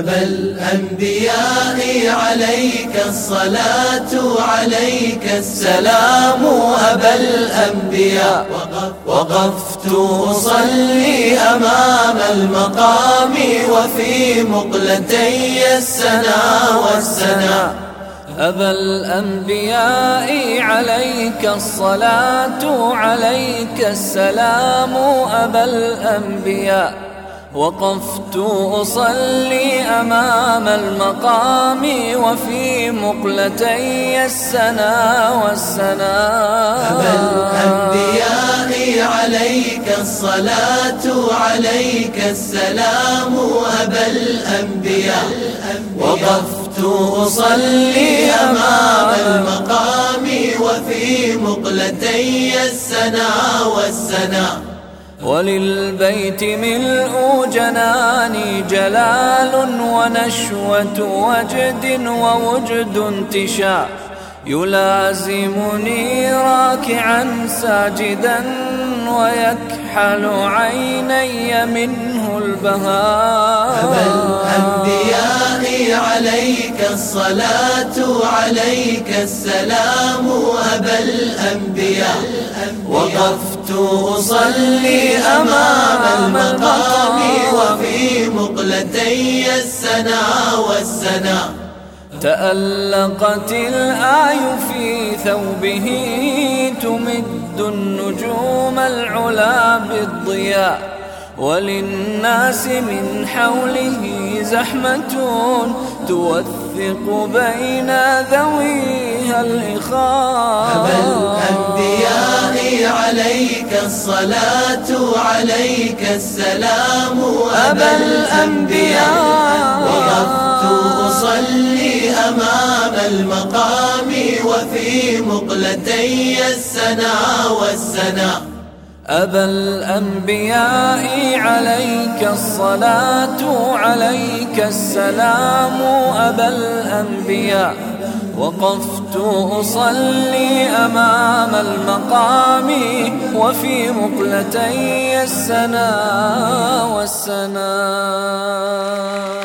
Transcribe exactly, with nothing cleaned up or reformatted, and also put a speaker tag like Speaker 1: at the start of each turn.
Speaker 1: أبا الأنبياء عليك الصلاة عليك السلام أبا الأنبياء. وقفت أصلي أمام المقام وفي مقلتي السنا والسنا.
Speaker 2: أبا الأنبياء عليك الصلاة عليك السلام أبا الأنبياء. وقفت أصلي أمام المقام وفي مقلتي السنا والسنا.
Speaker 1: أبا الأنبياء عليك الصلاة عليك السلام أبا الأنبياء. وقفت أصلي أمام المقام وفي مقلتي السنا والسنا.
Speaker 2: وللبيت ملء جناني جلال ونشوة وجد ووجد انتشاء. يلازمني راكعا ساجدا ويكحل عيني منه البهاء.
Speaker 1: أبا الأنبياء عليك الصلاة عليك السلام أبا الأنبياء. وقفت أصلي أمام المقام وفي مقلتي السنا والسنا.
Speaker 2: تألقت الآي في ثوبه تمد النجوم العلا بالضياء. وللناس من حوله زحمة توثق بين ذويها الإخاء.
Speaker 1: أبا الأنبياء عليك الصلاة عليك السلام أبا الأنبياء. وقفت أصلي أمام المقام وفي مقلتي السنا والسنا.
Speaker 2: أبا الأنبياء عليك الصلاة عليك السلام أبا الأنبياء. وقفت أصلي أمام المقام وفي مقلتي السنا والسنا.